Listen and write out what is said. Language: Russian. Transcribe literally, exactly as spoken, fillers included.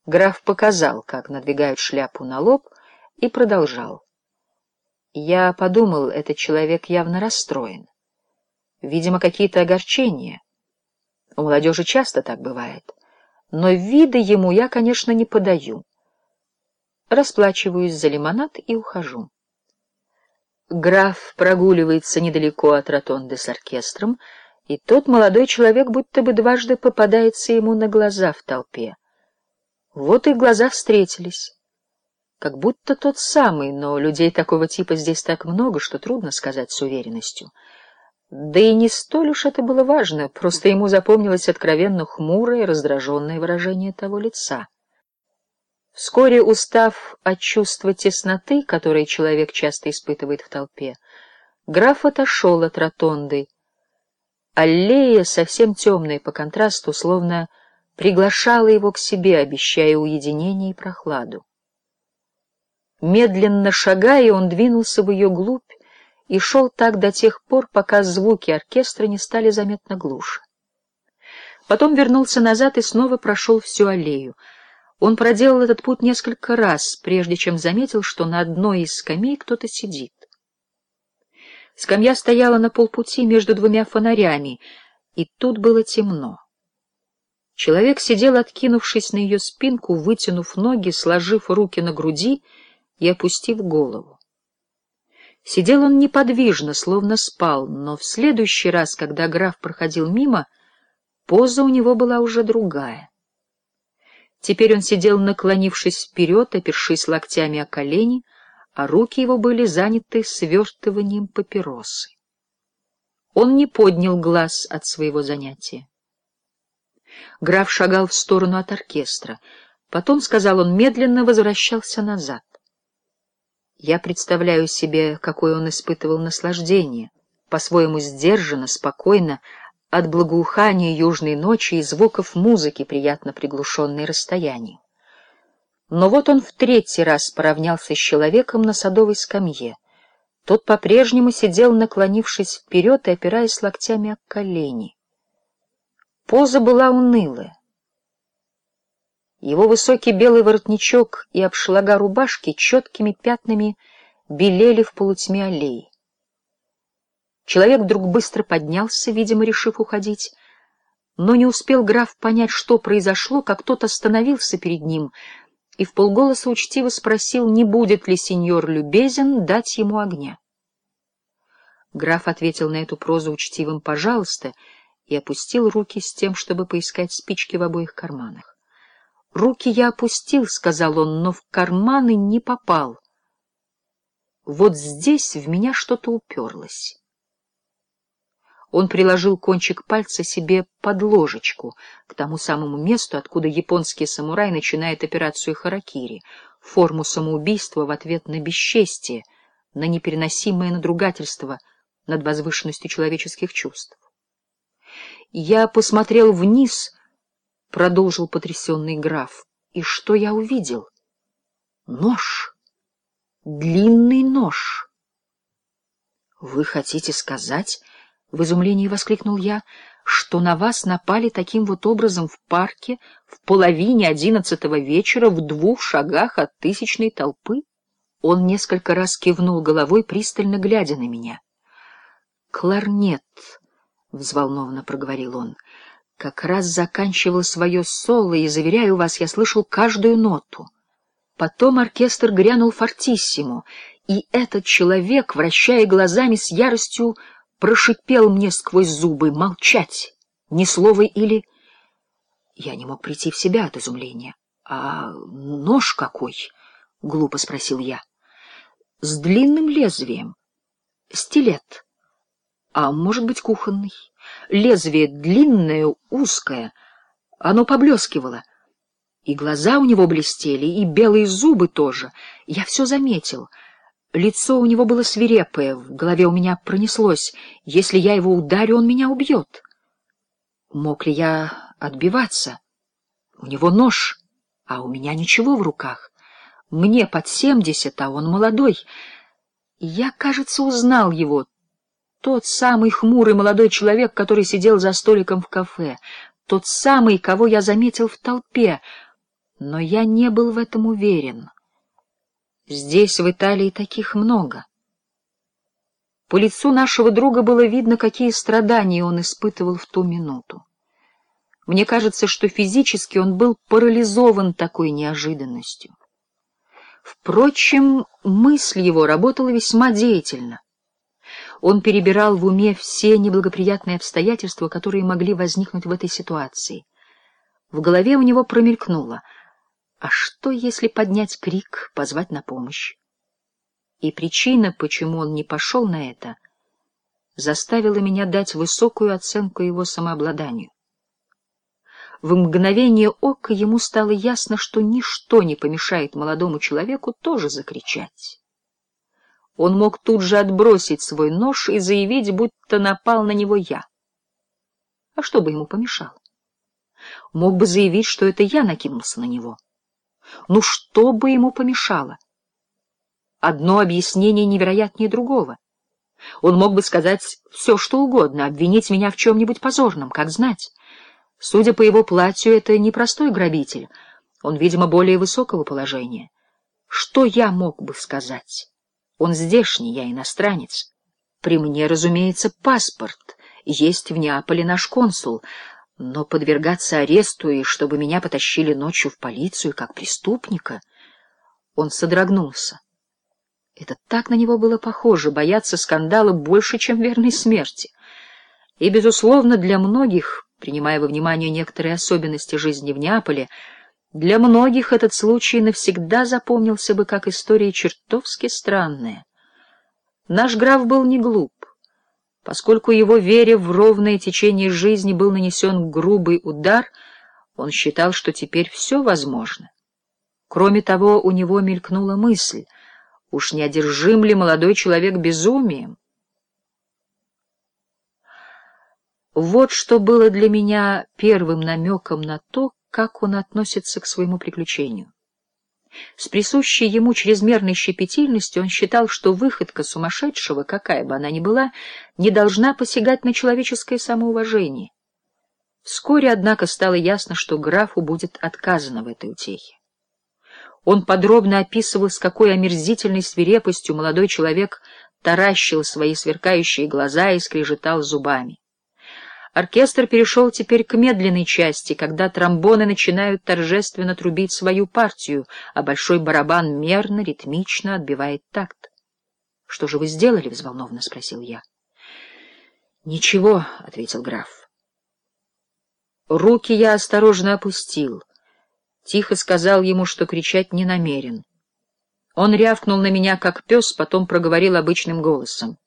Граф показал, как надвигают шляпу на лоб, и продолжал. Я подумал, этот человек явно расстроен. Видимо, какие-то огорчения. У молодежи часто так бывает. Но вида ему я, конечно, не подаю. Расплачиваюсь за лимонад и ухожу. Граф прогуливается недалеко от ротонды с оркестром, и тот молодой человек будто бы дважды попадается ему на глаза в толпе. Вот их глаза встретились. Как будто тот самый, но людей такого типа здесь так много, что трудно сказать с уверенностью. Да и не столь уж это было важно, просто ему запомнилось откровенно хмурое, раздраженное выражение того лица. Вскоре, устав от чувства тесноты, которое человек часто испытывает в толпе, граф отошел от ротонды. Аллея, совсем темная по контрасту, словно приглашала его к себе, обещая уединение и прохладу. Медленно шагая, он двинулся в ее глубь и шел так до тех пор, пока звуки оркестра не стали заметно глуше. Потом вернулся назад и снова прошел всю аллею. Он проделал этот путь несколько раз, прежде чем заметил, что на одной из скамей кто-то сидит. Скамья стояла на полпути между двумя фонарями, и тут было темно. Человек сидел, откинувшись на ее спинку, вытянув ноги, сложив руки на груди и опустив голову. Сидел он неподвижно, словно спал, но в следующий раз, когда граф проходил мимо, поза у него была уже другая. Теперь он сидел, наклонившись вперед, опершись локтями о колени, а руки его были заняты свертыванием папиросы. Он не поднял глаз от своего занятия. Граф шагал в сторону от оркестра. Потом, сказал он, медленно возвращался назад. Я представляю себе, какое он испытывал наслаждение, по-своему сдержанно, спокойно, от благоухания южной ночи и звуков музыки, приятно приглушенной расстоянием. Но вот он в третий раз поравнялся с человеком на садовой скамье. Тот по-прежнему сидел, наклонившись вперед и опираясь локтями о колени. Поза была унылая. Его высокий белый воротничок и обшлага рубашки четкими пятнами белели в полутьме аллеи. Человек вдруг быстро поднялся, видимо, решив уходить, но не успел граф понять, что произошло, как тот остановился перед ним и вполголоса учтиво спросил, не будет ли сеньор любезен дать ему огня. Граф ответил на эту прозу учтивым «пожалуйста» и опустил руки с тем, чтобы поискать спички в обоих карманах. «Руки я опустил», — сказал он, — «но в карманы не попал. Вот здесь в меня что-то уперлось». Он приложил кончик пальца себе под ложечку, к тому самому месту, откуда японский самурай начинает операцию харакири, форму самоубийства в ответ на бесчестие, на непереносимое надругательство над возвышенностью человеческих чувств. «Я посмотрел вниз», — продолжил потрясенный граф, — «и что я увидел? Нож, длинный нож». «Вы хотите сказать, — в изумлении воскликнул я, — что на вас напали таким вот образом в парке в половине одиннадцатого вечера в двух шагах от тысячной толпы?» Он несколько раз кивнул головой, пристально глядя на меня. «Кларнет», — взволнованно проговорил он, — «как раз заканчивал свое соло, и, заверяю вас, я слышал каждую ноту. Потом оркестр грянул фортиссимо, и этот человек, вращая глазами с яростью, прошипел мне сквозь зубы: молчать, ни слова или... Я не мог прийти в себя от изумления. «А нож какой?» — глупо спросил я. «С длинным лезвием. Стилет. А может быть, кухонный. Лезвие длинное, узкое. Оно поблескивало. И глаза у него блестели, и белые зубы тоже. Я все заметил. Лицо у него было свирепое, в голове у меня пронеслось: если я его ударю, он меня убьет. Мог ли я отбиваться? У него нож, а у меня ничего в руках. Мне под семьдесят, а он молодой. Я, кажется, узнал его. Тот самый хмурый молодой человек, который сидел за столиком в кафе. Тот самый, кого я заметил в толпе. Но я не был в этом уверен. Здесь, в Италии, таких много. По лицу нашего друга было видно, какие страдания он испытывал в ту минуту. Мне кажется, что физически он был парализован такой неожиданностью. Впрочем, мысль его работала весьма деятельно. Он перебирал в уме все неблагоприятные обстоятельства, которые могли возникнуть в этой ситуации. В голове у него промелькнуло: а что, если поднять крик, позвать на помощь? И причина, почему он не пошел на это, заставила меня дать высокую оценку его самообладанию. В мгновение ока ему стало ясно, что ничто не помешает молодому человеку тоже закричать. Он мог тут же отбросить свой нож и заявить, будто напал на него я. А что бы ему помешало? Мог бы заявить, что это я накинулся на него. Ну что бы ему помешало? Одно объяснение невероятнее другого. Он мог бы сказать все, что угодно, обвинить меня в чем-нибудь позорном, как знать. Судя по его платью, это не простой грабитель. Он, видимо, более высокого положения. Что я мог бы сказать? Он здешний, я иностранец. При мне, разумеется, паспорт. Есть в Неаполе наш консул. Но подвергаться аресту, и чтобы меня потащили ночью в полицию, как преступника... Он содрогнулся. Это так на него было похоже, бояться скандала больше, чем верной смерти. И, безусловно, для многих, принимая во внимание некоторые особенности жизни в Неаполе, для многих этот случай навсегда запомнился бы как история чертовски странная. Наш граф был не глуп. Поскольку его вере в ровное течение жизни был нанесен грубый удар, он считал, что теперь все возможно. Кроме того, у него мелькнула мысль: уж не одержим ли молодой человек безумием? Вот что было для меня первым намеком на то, как он относится к своему приключению. С присущей ему чрезмерной щепетильностью он считал, что выходка сумасшедшего, какая бы она ни была, не должна посягать на человеческое самоуважение. Вскоре, однако, стало ясно, что графу будет отказано в этой утехе. Он подробно описывал, с какой омерзительной свирепостью молодой человек таращил свои сверкающие глаза и скрежетал зубами. Оркестр перешел теперь к медленной части, когда тромбоны начинают торжественно трубить свою партию, а большой барабан мерно, ритмично отбивает такт. — Что же вы сделали? — взволнованно спросил я. — Ничего, — ответил граф. Руки я осторожно опустил. Тихо сказал ему, что кричать не намерен. Он рявкнул на меня, как пес, потом проговорил обычным голосом: